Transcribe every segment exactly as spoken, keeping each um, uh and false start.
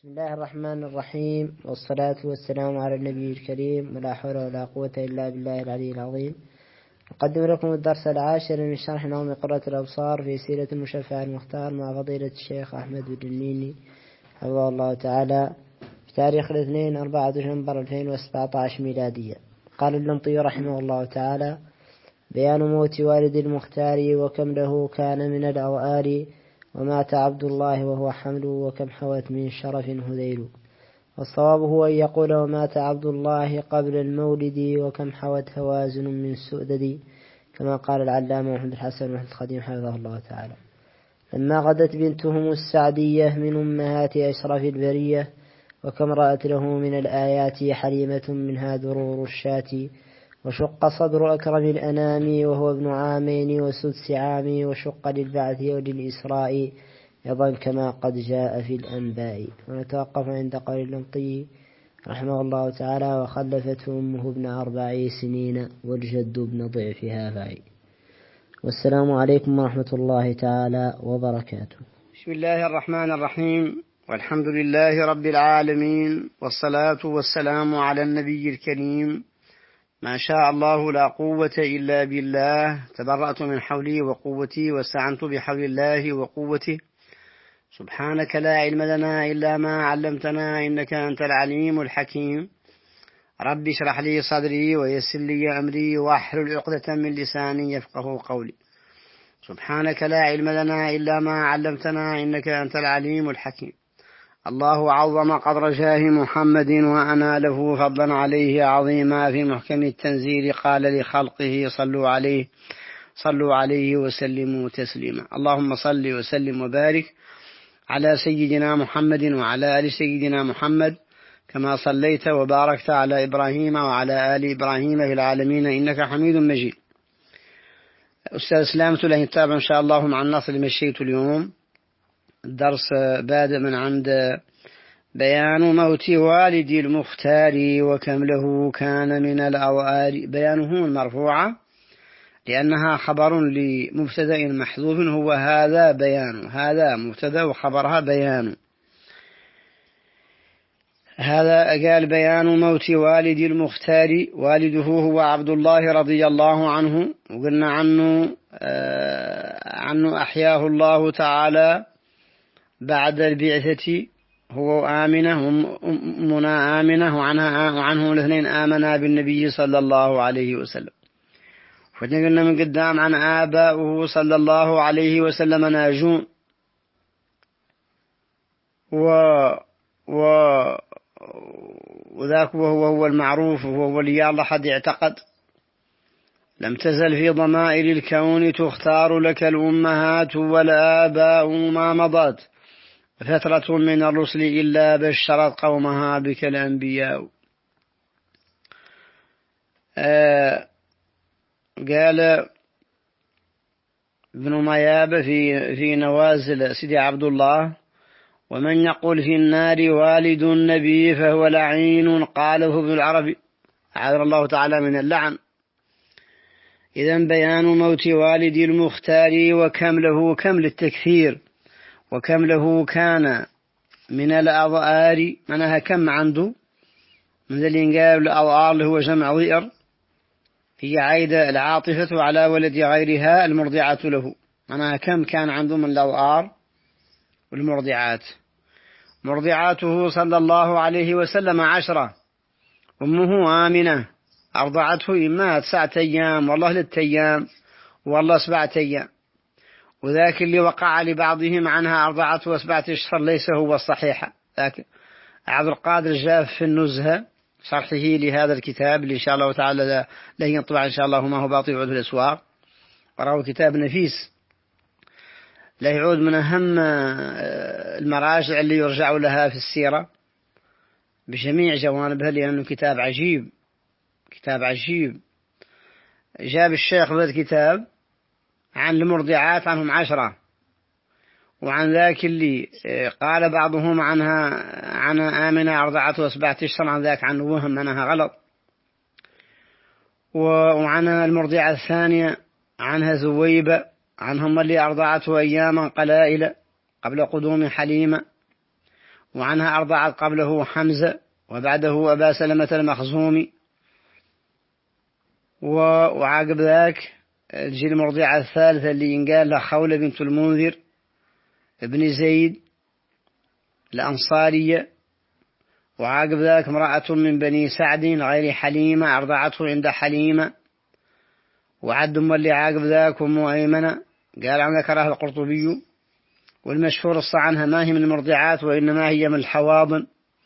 بسم الله الرحمن الرحيم، والصلاة والسلام على النبي الكريم، ولا حول ولا قوة إلا بالله العلي العظيم. أقدم لكم الدرس العاشر من شرح نوم قرة الأبصار في سيرة المشفع المختار مع فضيلة الشيخ أحمد الدنيني حفظه الله تعالى في تاريخ الاثنين أربعة دجنبر ألفين وسبعة عشر ميلادية. قال اللمطي رحمه الله تعالى: بيان موت والد المختار وكم له كان من الأوآر، ومات عبد الله وهو حمل وكم حوت من شرف هذيل. والصواب هو أن يقول ومات عبد الله قبل المولد وكم حوت هوازن من سؤدد، كما قال العلامة محمد الحسن محمد الخديم حفظه الله تعالى. لما غدت بنتهم السعدية من أمهات أشرف البرية، وكم رأت له من الآيات حليمة منها درور الشاة. وشق صدر أكرم الأنام وهو ابن عامين وسدس عام، وشق للبعث وللإسراء أيضا كما قد جاء في الأنباء. ونتوقف عند قول اللمطي رحمه الله تعالى: وخلفته أمه ابن أربع سنين والجد ابن ضعفها فعي. والسلام عليكم ورحمة الله تعالى وبركاته. بسم الله الرحمن الرحيم، والحمد لله رب العالمين، والصلاة والسلام على النبي الكريم. ما شاء الله لا قوة إلا بالله، تبرأت من حولي وقوتي واستعنت بحول الله وقوته. سبحانك لا علم لنا إلا ما علمتنا إنك أنت العليم الحكيم. رب اشرح لي صدري ويسر لي أمري واحلل عقدة من لساني يفقه قولي. سبحانك لا علم لنا إلا ما علمتنا إنك أنت العليم الحكيم. الله عظم قدر جاه محمد وأنا له فضلا عليه عظيما. في محكم التنزيل قال لخلقه صلوا عليه صلوا عليه وسلموا تسليما. اللهم صل وسلم وبارك على سيدنا محمد وعلى آل سيدنا محمد، كما صليت وباركت على إبراهيم وعلى آل إبراهيم في العالمين إنك حميد مجيد. أستاذ سلامة له نتابع إن شاء الله مع النص اللي مشيته اليوم. الدرس بادئ من عند بيان موت والدي المختار وكم له كان من الأوآر. بيانه المرفوعة لأنها خبر لمبتدأ محذوف، هو هذا بيان، هذا مبتدأ وخبرها بيان. هذا قال بيان موت والدي المختار. والده هو عبد الله رضي الله عنه، وقلنا عنه آه عنه أحياه الله تعالى بعد البعثة، هو آمنة أمنا آمنة، وعنها وعنه الاثنين آمنا بالنبي صلى الله عليه وسلم. فقلنا من قدام عن آباؤه صلى الله عليه وسلم ناجون، و و وذاك وهو هو المعروف، وهو ولي الله حد اعتقد. لم تزل في ضمائر الكون تختار لك الأمهات والآباء ما مضت، فترة من الرسل إلا بشرت قومها بك الأنبياء. آه قال ابن مياب في في نوازل سيدي عبد الله: ومن يقول في النار والد النبي فهو لعين، قاله ابن العربي أعاذنا الله تعالى من اللعن. إذن بيان موت والدي المختار وكم له، كم للتكثير، وكم له كان من الأضآر، معناها كم عنده من الإنجاب. الأضآر اللي هو جمع ضئر، هي عايدة العاطفة على ولد غيرها المرضعة له، معناها كم كان عنده من الأضآر والمرضعات. مرضعاته صلى الله عليه وسلم عشرة. أمه آمنة أرضعته إما تسعة أيام والله ثلاثة أيام والله سبعة أيام، وذاك اللي وقع لبعضهم عنها أرضعته سبعة أشهر ليس هو الصحيح. لكن عبد القادر جاء في النزهة شرحه لهذا الكتاب اللي إن شاء الله تعالى لا ينطبع إن شاء الله ما هو باطل يعود الأسواق، وراءه كتاب نفيس لا يعود من أهم المراجع اللي يرجع لها في السيرة بجميع جوانبها، لأنه كتاب عجيب، كتاب عجيب. جاب الشيخ في الكتاب عن المرضعات عنهم عشرة، وعن ذاك اللي قال بعضهم عنها عن آمنة أرضعته سبعة أشهر، عن ذاك عنه وهم أنها غلط. وعن المرضعة الثانية عنها زويبة، عنهم اللي أرضعته أياما قلائل قبل قدوم حليمة. وعنها أرضعت قبله حمزة وبعده أبا سلمة المخزومي. وعقب ذاك تجي المرضعة الثالثة اللي ينقال لها خولة بنت المنذر ابن زيد الأنصارية. وعقب ذاك امرأة من بني سعد غير حليمة أرضعته عند حليمة. وعد اللي عقب ذاك أم أيمنة قال عن ذكرها القرطبي، والمشهور الص عنها ما هي من المرضعات وإنما هي من الحواضن.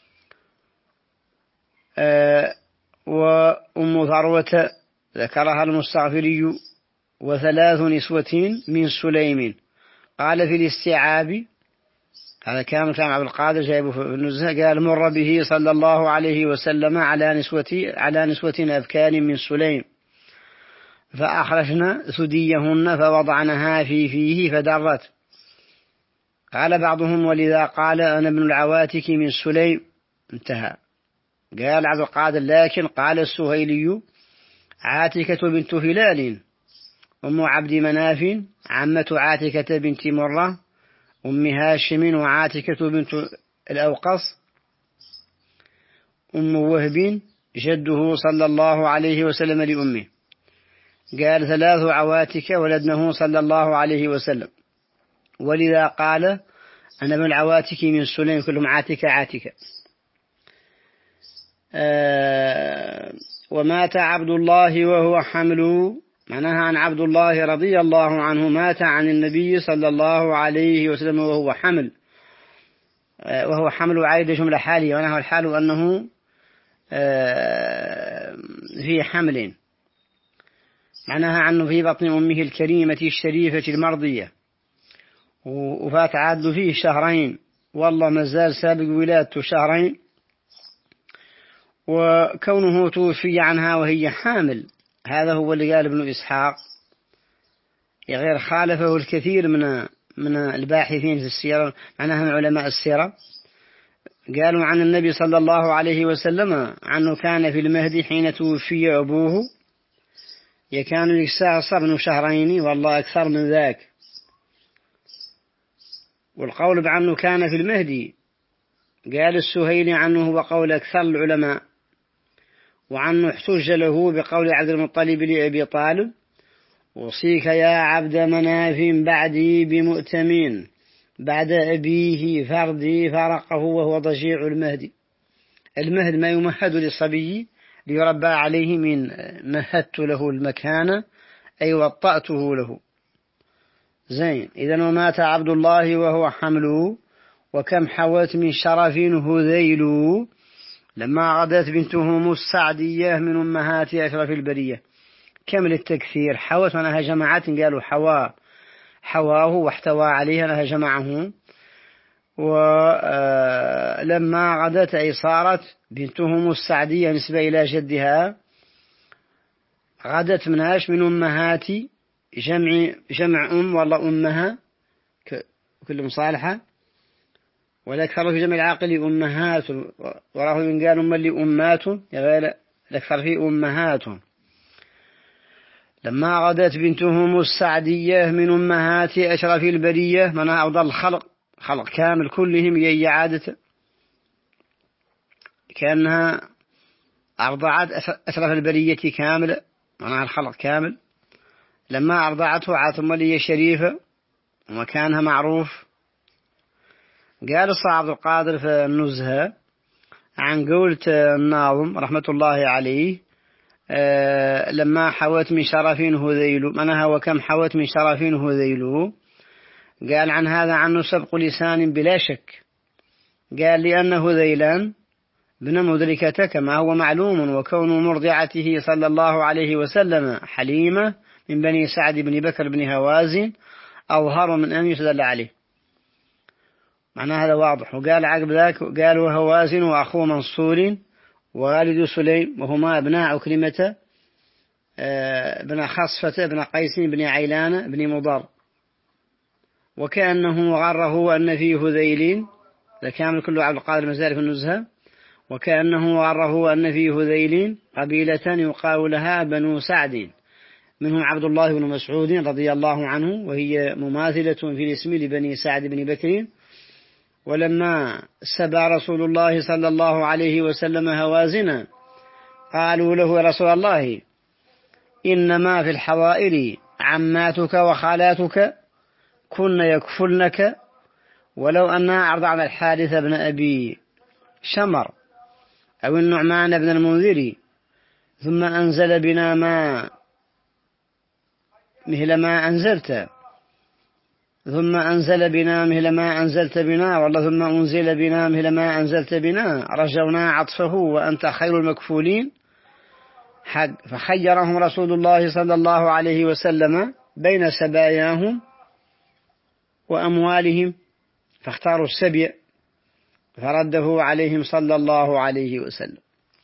أه وأم ثروة ذكرها المستغفري. وثلاث نسوة من سليم. قال في الاستيعاب، هذا كان كلام عبد القادر جايبه في النزهة، قال مر به صلى الله عليه وسلم على نسوة على نسوة أبكار من سليم فأخرجنا ثديهن فوضعنها في فيه فدرت. قال بعضهم ولذا قال أنا ابن العواتك من سليم. انتهى. قال عبد القادر لكن قال السهيلي عاتكة بنت هلال أم عبد مناف عمة عاتكة بنت مرة أم هاشم وعاتكة بنت الأوقص أم وهب جده صلى الله عليه وسلم لأمه. قال ثلاث عواتك ولدنه صلى الله عليه وسلم، ولذا قال أنا من العواتك من سليم كلهم عاتكة عاتكة. آه ومات عبد الله وهو حمل، معناها عن عبد الله رضي الله عنه مات عن النبي صلى الله عليه وسلم وهو حمل. آه وهو حمل عايد جملة حالية، ونهى الحال أنه آه في حمل، معناها عنه في بطن أمه الكريمة الشريفة المرضية، وفات عاد فيه شهرين، والله مازال سابق ولادته شهرين. وكونه توفي عنها وهي حامل هذا هو اللي قال ابن إسحاق، غير خالفه الكثير من من الباحثين في السيرة، معناها من علماء السيرة. قالوا عن النبي صلى الله عليه وسلم عنه كان في المهدي حين توفي أبوه يكان يستعصى ابن شهرين والله أكثر من ذاك. والقول بعنه كان في المهدي قال السهيلي عنه هو قول أكثر العلماء، وعنه احتج له بقول عبد المطلب لأبي طالب وصيك يا عبد مناف بعدي بمؤتمين بعد أبيه فردي فرقه وهو ضجيع المهدي. المهد ما يمهد للصبي ليربى عليه، من مهدت له المكان أي وطأته له. زين. إذن ومات عبد الله وهو حمله وكم حوت من شرف هذيل لما غدت بنتهم السعدية من أمهات أشرف البرية. كم للتكثير حوت أنها جماعات قالوا حوا حواه واحتوى عليه أنها جمعه. ولما غدت أي صارت بنتهم السعدية نسبة إلى جدها، غدت مناش من أمهات جمع جمع أم والله أمها كل مصالحة، والأكثر في جمع العاقل أمهات، وراه ينقال أم اللي أمات الأكثر في أمهات. لما غدت بنتهم السعدية من أمهات أشرف البرية، منها أفضل الخلق خلق كامل كلهم هي عادة كأنها أرضعت أشرف البرية كاملة، منها الخلق كامل. لما أرضعته عاثم لي شريفة ومكانها معروف. قال عبد القادر في النزهة عن قولة الناظم رحمة الله عليه آه لما حوت من شرف هذيل، منها وكم حوت من شرف هذيل. قال عن هذا عنه سبق لسان بلا شك، قال لأن هذيلان بن مدركة كما هو معلوم، وكون مرضعته صلى الله عليه وسلم حليمة من بني سعد بن بكر بن هوازن أظهر من أن يستدل عليه، معنى هذا واضح. وقال عقب ذاك قال وهوازن وأخوه منصور ووالد سليم وهما ابناء عكرمة ابن خصفة ابن قيس بن عيلان بن مضر. وكأنه غره أن فيه هذيلين، لكامل كله عبد القادر المزاري في النزهة. وكأنه غره أن فيه هذيلين قبيلة يقال لها بنو سعد، منهم عبد الله بن مسعود رضي الله عنه، وهي مماثلة في الاسم لبني سعد بن بكر. ولما سبى رسول الله صلى الله عليه وسلم هوازنا قالوا له يا رسول الله إنما في الحوائر عماتك وخالاتك كن يكفلنك ولو أنها أرضعن الحارث بن أبي شمر أو النعمان بن المنذر ثم أنزل بنا ما مثل ما أنزلت ثم أنزل بنا مثل ما أنزلت بنا والله ثم أنزل بنا مثل ما أنزلت بنا رجونا عطفه وأنت خير المكفولين. فخيرهم رسول الله صلى الله عليه وسلم بين سباياهم وأموالهم فاختاروا السبي فرده عليهم صلى الله عليه وسلم.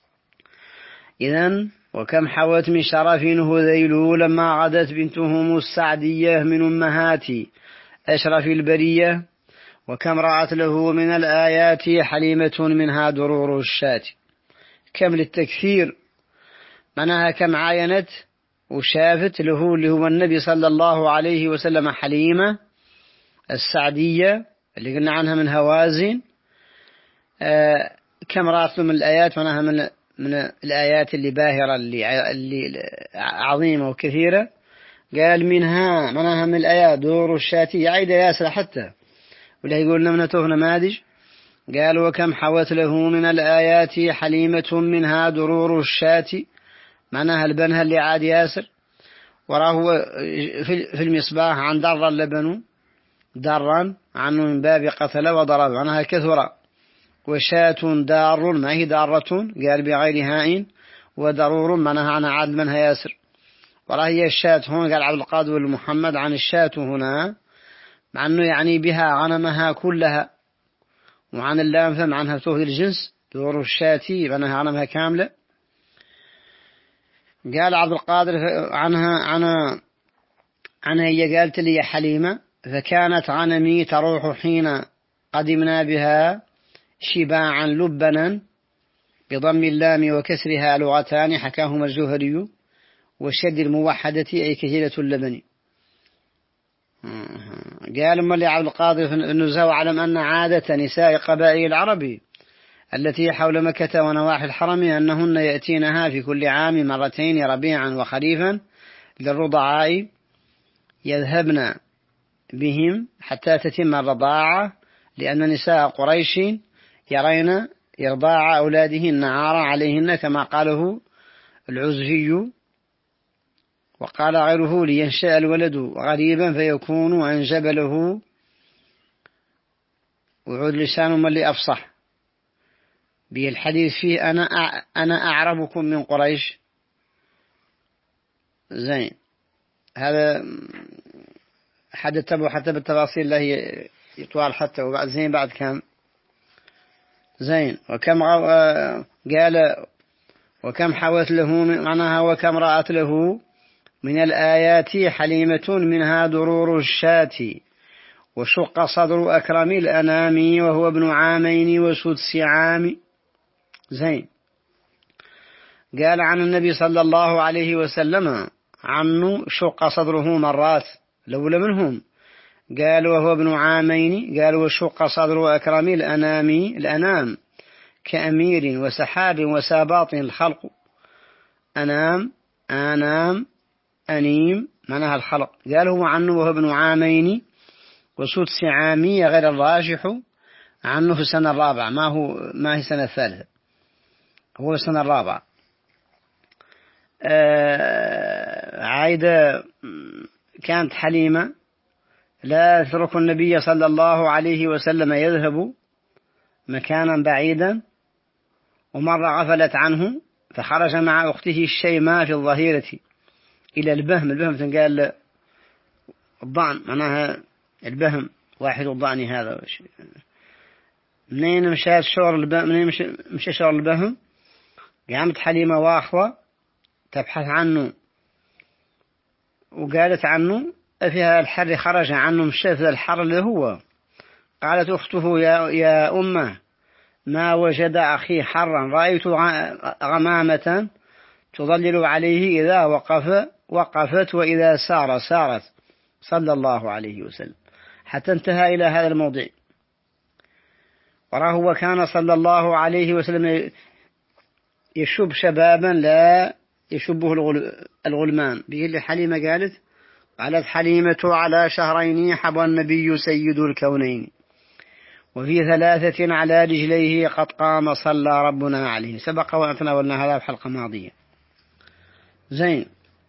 إذن وكم حوت من شرف هذيل لما غدت بنتهم السعدية من أمهات أشرف البرية وكم رأت له من الآيات حليمة منها درور الشاة. كم للتكثير منها كم عاينت وشافت له اللي هو النبي صلى الله عليه وسلم حليمة السعدية اللي قلنا عنها من هوازن. آه كم رأت له من الآيات منها من من الآيات اللي باهرة اللي, اللي عظيمة وكثيرة. قال منها منها من الآيات دور الشاتي عيدة ياسر حتى ولا يقولنا من توه نماذج. قال وكم حوت له من الآيات حليمة منها درور الشاتي معناها البنها اللي عاد ياسر. وراه في المصباح عن در اللبن درا عنه من باب قتل وضرب عنها كثرة. وشاة دار ما هي دارة قال بغير هاء ودرور معناها عن عاد منها ياسر. وراه الشاة هون قال عبد القادر المحمد عن الشاة هنا مع أنه يعني بها غنمها كلها وعن اللام فهم عنها توهي الجنس دور الشاة معناها غنمها كاملة. قال عبد القادر عنها عنها عنها هي قالت لي حليمة فكانت غنمي تروح حين قدمنا بها شباعا لبنا بضم اللام وكسرها لغتان حكاهما الزهري وشد الموحدة أي كثيرة اللبن. قال مولي عبد القادر النزهة علم أن عادة نساء قبائل العرب التي حول مكة ونواحي الحرم أنهن يأتينها في كل عام مرتين ربيعا وخريفا للرضعاء يذهبن بهم حتى تتم الرضاعة لأن نساء قريش يرين إرضاع أولادهن عار عليهن كما قاله العزهي. وقال غيره لينشأ الولد غريبا فيكون أنجب له وعود لسان من اللي أفصح به الحديث فيه أنا أنا أعربكم من قريش. زين هذا حدث تبو حتى بالتفاصيل لا هي يطوال حتى وبعد زين بعد كم زين. وكم قال وكم حوت له معناها وكم رأت له من الآيات حليمة منها درور الشاة وشق صدر أكرم الأنام وهو ابن عامين وسدس عام. زين قال عن النبي صلى الله عليه وسلم عنه شق صدره مرات لولا منهم قال وهو ابن عامين قال وشق صدر أكرم الأنام الأنام كأمير وسحاب وساباط الخلق أنام آنام أنيم معناها الخلق. قال هو عنه وهو ابن عامين وسدس عامي غير الراجح عنه في السنة الرابعة ما هو ما هي السنة الثالثة هو السنة الرابعة. آه عايدة كانت حليمة لا تترك النبي صلى الله عليه وسلم يذهب مكانا بعيدا ومرة غفلت عنه فخرج مع أخته الشيماء في الظهيرة إلى البهم. البهم تنقال الضعن معناها البهم واحد الضعن هذا منين مشى شور البهم منين مشى شور البهم. قامت حليمة واخوة تبحث عنه وقالت عنه فيها الحر خرج عنه مشى في الحر اللي هو. قالت أخته يا, يا أمه ما وجد أخي حرا رأيت غمامة تظلل عليه إذا وقف وقفت وإذا سار سارت صلى الله عليه وسلم حتى انتهى إلى هذا الموضع. وراه وكان صلى الله عليه وسلم يشب شبابا لا يشبه الغلمان. به اللي حليمة قالت قالت حليمة على شهرين حبى النبي سيد الكونين وفي ثلاثة على رجليه قد قام صلى ربنا عليه. سبق وتناولنا هذا في حلقة ماضية. زين.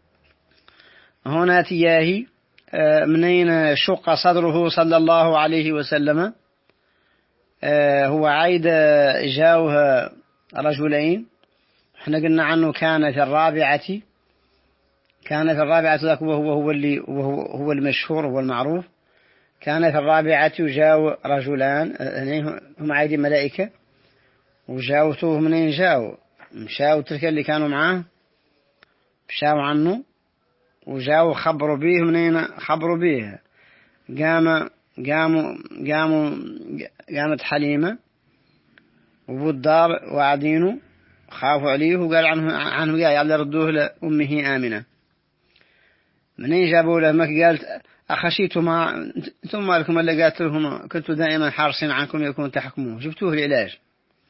هنا تياهي منين شق صدره صلى الله عليه وسلم. هو عيد جاوه رجلين، احنا قلنا عنه كان في الرابعة كان في الرابعة ذاك وهو هو اللي وهو هو المشهور هو المعروف. كان في الرابعة جاو رجلان هم عيد ملائكة وجاوتوه منين جاو مشاو تلك اللي كانوا معاه مشاو عنه وجاو خبروا به منين خبروا به. قام قاموا قاموا قامت حليمة وبالدار وعدينه خافوا عليه وقال عنه عنه قال يلا ردوه لأمه آمنة. منين جابوا له مك قالت أخشيتوا ما ثم لكم اللي قالت لهم كنتوا دائما حارسين عنكم يكون تحكموه جبتوه العلاج.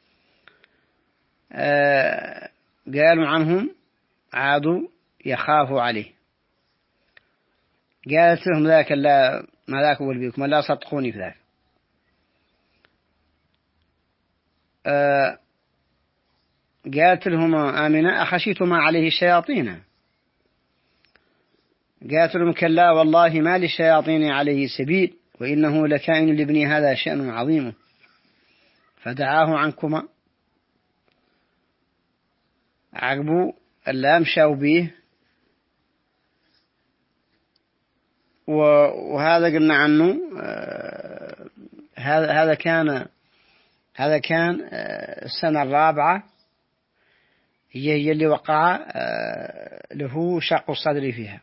آه قالوا عنهم عادوا يخافوا عليه. قالت لهم ذاك لا ما ذاك أول بيكم لا صدقوني في ذاك. آه قالت لهم آمنة أخشيتوا ما عليه الشياطين. قالت لهم كلا والله ما للشياطين عليه سبيل وإنه لكائن لابني هذا شأن عظيم فدعاه عنكما. عقبوا اللام شاو به وهذا قلنا عنه هذا هذا كان هذا كان السنة الرابعة هي هي اللي وقع له شق الصدر فيها.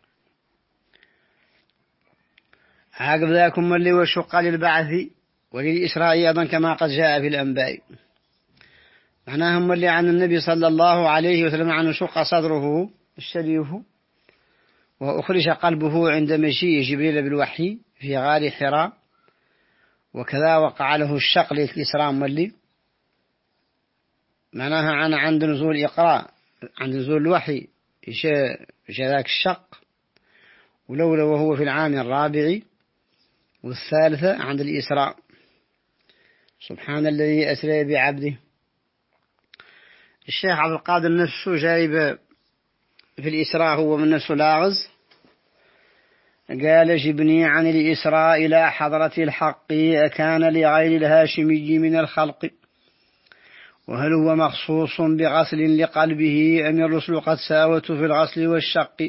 عقب ذاكم اللي وشق للبعث وللإسراء أيضا كما قد جاء في الأنباء. معناهم اللي عن النبي صلى الله عليه وسلم عنه شق صدره الشريف وأخرج قلبه عند مجيء جبريل بالوحي في غار حراء. وكذا وقع له الشق للإسراء ملي معناها عن عند نزول إقراء عند نزول الوحي جاء ذاك الشق. ولولا وهو في العام الرابع والثالثة عند الإسراء. سبحان الذي أسرى بعبده. الشيخ عبد القادر نفسه جايب في الإسراء هو من نفسه لاغز قال جبني عن الإسراء إلى حضرة الحق أكان لغير الهاشمي من الخلق وهل هو مخصوص بغسل لقلبه أم الرسل قد ساوت في الغسل والشق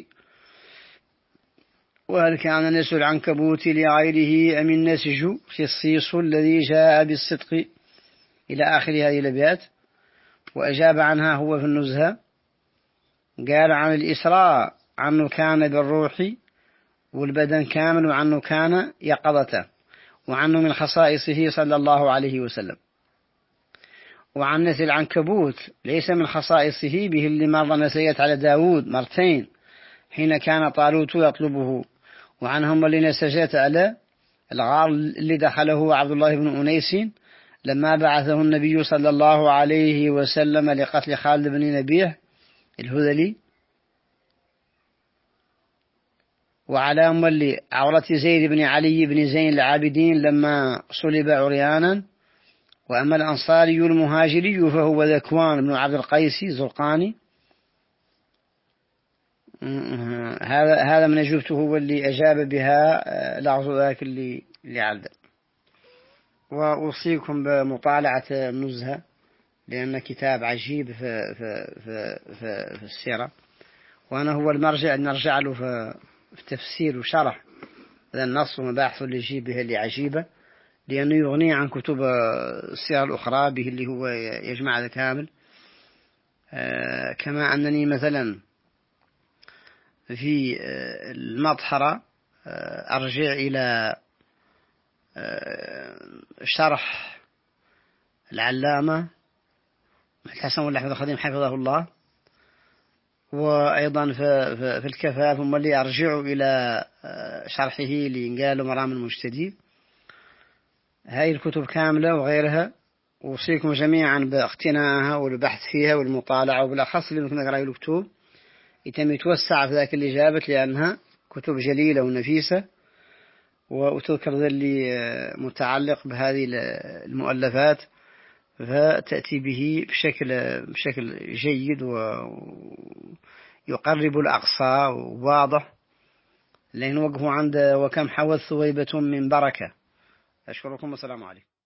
وهل كان نسج العنكبوت لغيره أم النسج خصيص الذي جاء بالصدق إلى آخر هذه الأبيات. وأجاب عنها هو في النزهة قال عن الإسراء عنه كان بالروح والبدن كامل وعنه كان يقظته وعنه من خصائصه صلى الله عليه وسلم. وعن نسج العنكبوت ليس من خصائصه به اللي مرة نسيت على داود مرتين حين كان طالوت يطلبه. وعنهم اللي نسجت على الغار اللي دخله عبد الله بن أنيس لما بعثه النبي صلى الله عليه وسلم لقتل خالد بن نبيه الهذلي. وعلى أم اللي عورة زيد بن علي بن زين العابدين لما صلب عريانا. وأما الأنصاري المهاجري فهو ذكوان بن عبد القيس زرقاني. هذا هذا من أجوبته هو اللي أجاب بها لعظ ذاك اللي اللي علق. وأوصيكم بمطالعة النزهة لأن كتاب عجيب في في في في, في السيرة وأنا هو المرجع نرجع له في, في تفسير وشرح هذا النص ومباحث اللي يجيب به اللي عجيبة لأنه يغني عن كتب السيرة الأخرى به اللي هو يجمع هذا كامل. آه كما أنني مثلا في المطهرة أرجع إلى شرح العلامة الحسن والأحمد الخديم حفظه الله. وأيضا في, في الكفاف هم اللي أرجعوا إلى شرحه لإنقال مرام المجتدي. هاي الكتب كاملة وغيرها أوصيكم جميعا باقتنائها والبحث فيها والمطالعة، وبالأخص اللي ممكن نقرأ الكتب يتم يتوسع في ذاك الإجابة، لأنها كتب جليلة ونفيسة، وتذكر ذلي متعلق بهذه المؤلفات، فتأتي به بشكل بشكل جيد ويقرب الأقصى وواضح، لأن وقفوا عند وكم حوت ثويبة من بركة. أشكركم والسلام عليكم.